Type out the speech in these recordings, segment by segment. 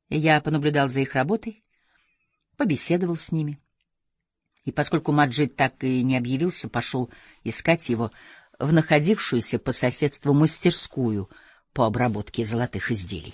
Я понаблюдал за их работой, побеседовал с ними. И поскольку Маджид так и не объявился, пошел искать его в находившуюся по соседству мастерскую по обработке золотых изделий.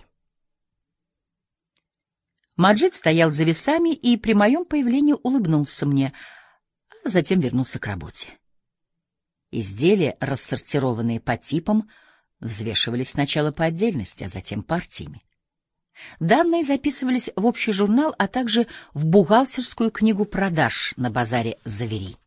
Маджид стоял за весами и при моем появлении улыбнулся мне, а затем вернулся к работе. Изделия, рассортированные по типам, взвешивались сначала по отдельности, а затем партиями. Данные записывались в общий журнал, а также в бухгалтерскую книгу продаж на базаре Завери.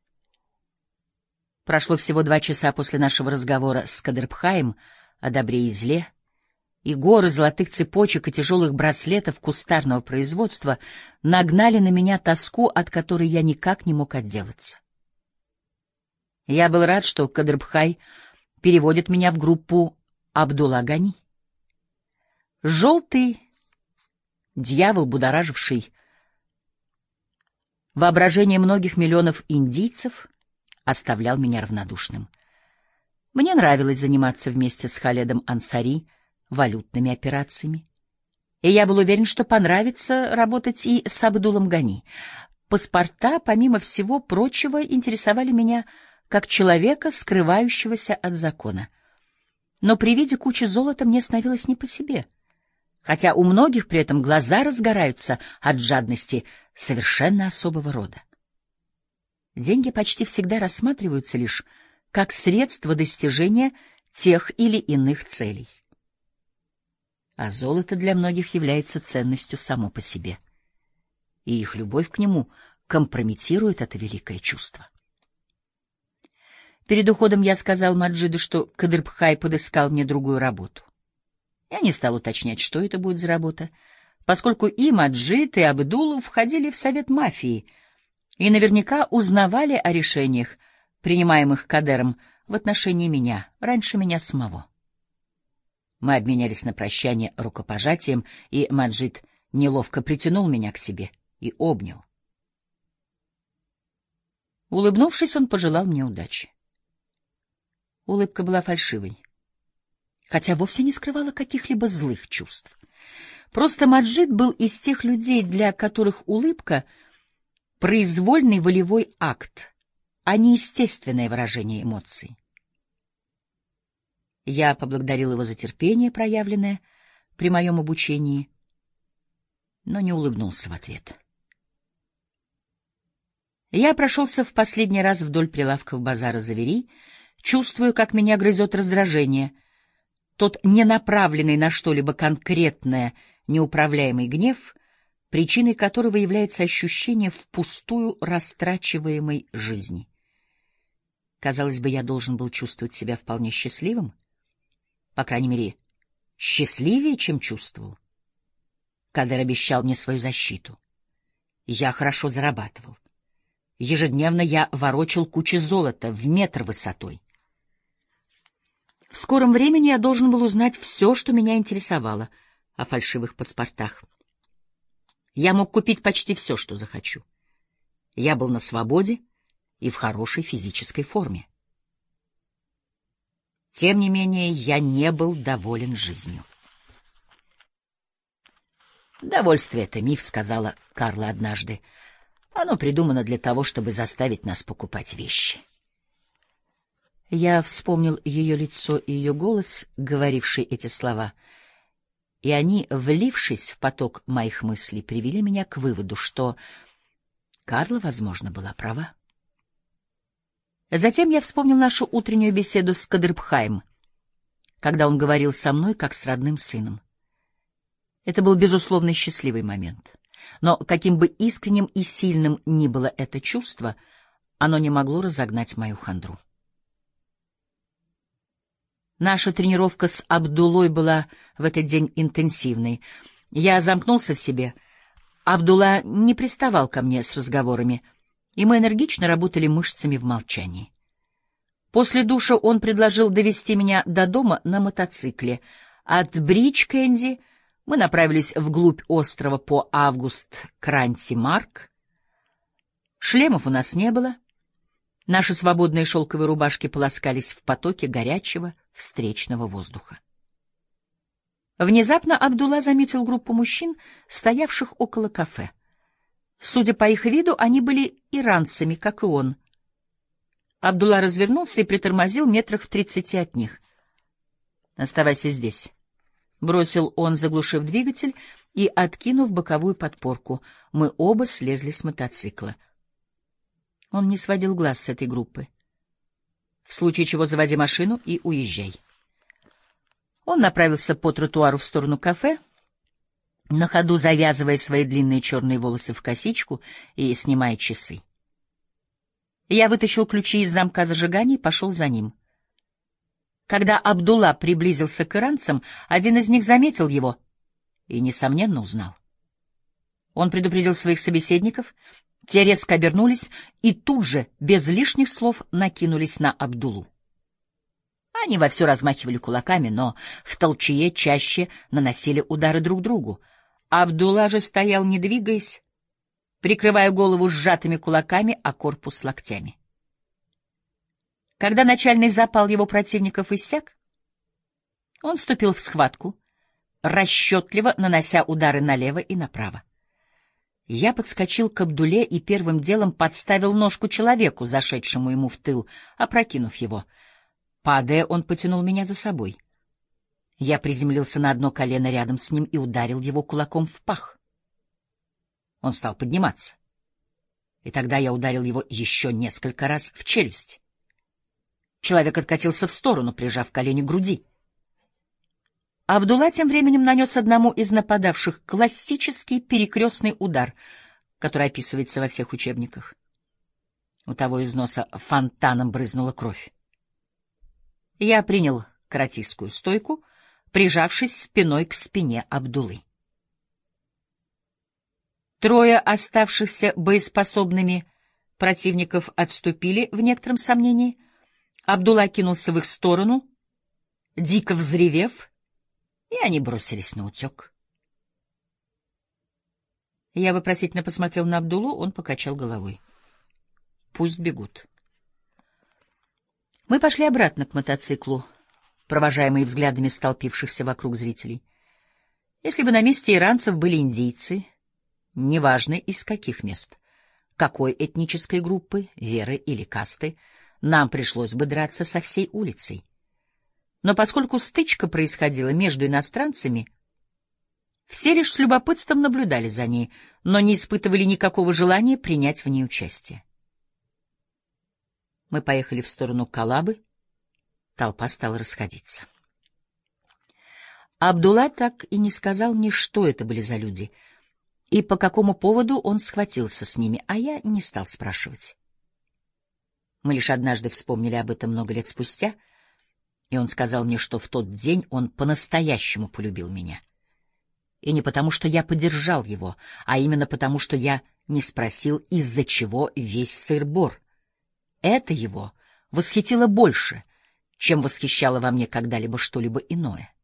Прошло всего 2 часа после нашего разговора с Кадырбхаем о добре и зле, и горы золотых цепочек и тяжелых браслетов кустарного производства нагнали на меня тоску, от которой я никак не мог отделаться. Я был рад, что Кадырбхай переводит меня в группу Абдулла Гани. Желтый дьявол, будораживший воображение многих миллионов индийцев, оставлял меня равнодушным. Мне нравилось заниматься вместе с Халедом Ансари валютными операциями, и я был уверен, что понравится работать и с Абдуллом Гани. Паспорта, помимо всего прочего, интересовали меня как человека, скрывающегося от закона. Но при виде кучи золота мне становилось не по себе, хотя у многих при этом глаза разгораются от жадности совершенно особого рода. Деньги почти всегда рассматриваются лишь как средство достижения тех или иных целей. А золото для многих является ценностью само по себе, и их любовь к нему компрометирует это великое чувство. Перед уходом я сказал Маджиду, что Кадырбхай подыскал мне другую работу. Я не стал уточнять, что это будет за работа, поскольку и Маджид, и Абдуллу входили в совет мафии и наверняка узнавали о решениях, принимаемых Кадером в отношении меня, раньше меня самого. Мы обменялись на прощание рукопожатием, и Маджид неловко притянул меня к себе и обнял. Улыбнувшись, он пожелал мне удачи. Улыбка была фальшивой, хотя вовсе не скрывала каких-либо злых чувств. Просто Маджид был из тех людей, для которых улыбка — произвольный волевой акт, а не естественное выражение эмоций. Я поблагодарил его за терпение, проявленное при моем обучении, но не улыбнулся в ответ. Я прошелся в последний раз вдоль прилавков базара Завери, чувствуя, как меня грызет раздражение, тот ненаправленный на что-либо конкретное неуправляемый гнев, причиной которого является ощущение впустую растрачиваемой жизни. Казалось бы, я должен был чувствовать себя вполне счастливым, по крайней мере, счастливее, чем чувствовал. Кадер обещал мне свою защиту. Я хорошо зарабатывал. Ежедневно я ворочал кучи золота в метр высотой. В скором времени я должен был узнать все, что меня интересовало о фальшивых паспортах. Я мог купить почти все, что захочу. Я был на свободе и в хорошей физической форме. Тем не менее, я не был доволен жизнью. «Довольствие — это миф», — сказала Карла однажды. «Оно придумано для того, чтобы заставить нас покупать вещи». Я вспомнил ее лицо и ее голос, говоривший эти слова, и они, влившись в поток моих мыслей, привели меня к выводу, что Карла, возможно, была права. Затем я вспомнил нашу утреннюю беседу с Кадырбхаем, когда он говорил со мной как с родным сыном. Это был, безусловно, счастливый момент. Но каким бы искренним и сильным ни было это чувство, оно не могло разогнать мою хандру. Наша тренировка с Абдуллой была в этот день интенсивной. Я замкнулся в себе. Абдулла не приставал ко мне с разговорами, и мы энергично работали мышцами в молчании. После душа он предложил довести меня до дома на мотоцикле. От Бридж-Кэнди мы направились вглубь острова по Август-Кранти-Марк. Шлемов у нас не было. Наши свободные шелковые рубашки полоскались в потоке горячего встречного воздуха. Внезапно Абдулла заметил группу мужчин, стоявших около кафе. Судя по их виду, они были иранцами, как и он. Абдулла развернулся и притормозил метрах в 30 от них. «Оставайся здесь», — бросил он, заглушив двигатель и откинув боковую подпорку. Мы оба слезли с мотоцикла. Он не сводил глаз с этой группы. «В случае чего заводи машину и уезжай». Он направился по тротуару в сторону кафе, на ходу завязывая свои длинные черные волосы в косичку и снимая часы. Я вытащил ключи из замка зажигания и пошел за ним. Когда Абдулла приблизился к иранцам, один из них заметил его и, несомненно, узнал. Он предупредил своих собеседников, те резко обернулись и тут же, без лишних слов, накинулись на Абдуллу. Они вовсю размахивали кулаками, но в толчее чаще наносили удары друг другу. Абдулла же стоял, не двигаясь, прикрывая голову сжатыми кулаками, а корпус локтями. Когда начальный запал его противников иссяк, он вступил в схватку, расчетливо нанося удары налево и направо. Я подскочил к Абдулле и первым делом подставил ножку человеку, зашедшему ему в тыл, опрокинув его. Падая, он потянул меня за собой. Я приземлился на одно колено рядом с ним и ударил его кулаком в пах. Он стал подниматься. И тогда я ударил его еще несколько раз в челюсть. Человек откатился в сторону, прижав колени к груди. Абдулла тем временем нанес одному из нападавших классический перекрестный удар, который описывается во всех учебниках. У того из носа фонтаном брызнула кровь. Я принял каратистскую стойку, прижавшись спиной к спине Абдуллы. Трое оставшихся боеспособными противников отступили в некотором сомнении. Абдулла кинулся в их сторону, дико взревев, и они бросились наутек. Я вопросительно посмотрел на Абдуллу, он покачал головой. Пусть бегут. Мы пошли обратно к мотоциклу, провожаемые взглядами столпившихся вокруг зрителей. Если бы на месте иранцев были индийцы, неважно из каких мест, какой этнической группы, веры или касты, нам пришлось бы драться со всей улицей. Но поскольку стычка происходила между иностранцами, все лишь с любопытством наблюдали за ней, но не испытывали никакого желания принять в ней участие. Мы поехали в сторону Калабы, толпа стала расходиться. Абдулла так и не сказал мне, что это были за люди, и по какому поводу он схватился с ними, а я не стал спрашивать. Мы лишь однажды вспомнили об этом много лет спустя, и он сказал мне, что в тот день он по-настоящему полюбил меня. И не потому, что я поддержал его, а именно потому, что я не спросил, из-за чего весь сыр-бор. Это его восхитило больше, чем восхищало во мне когда-либо что-либо иное.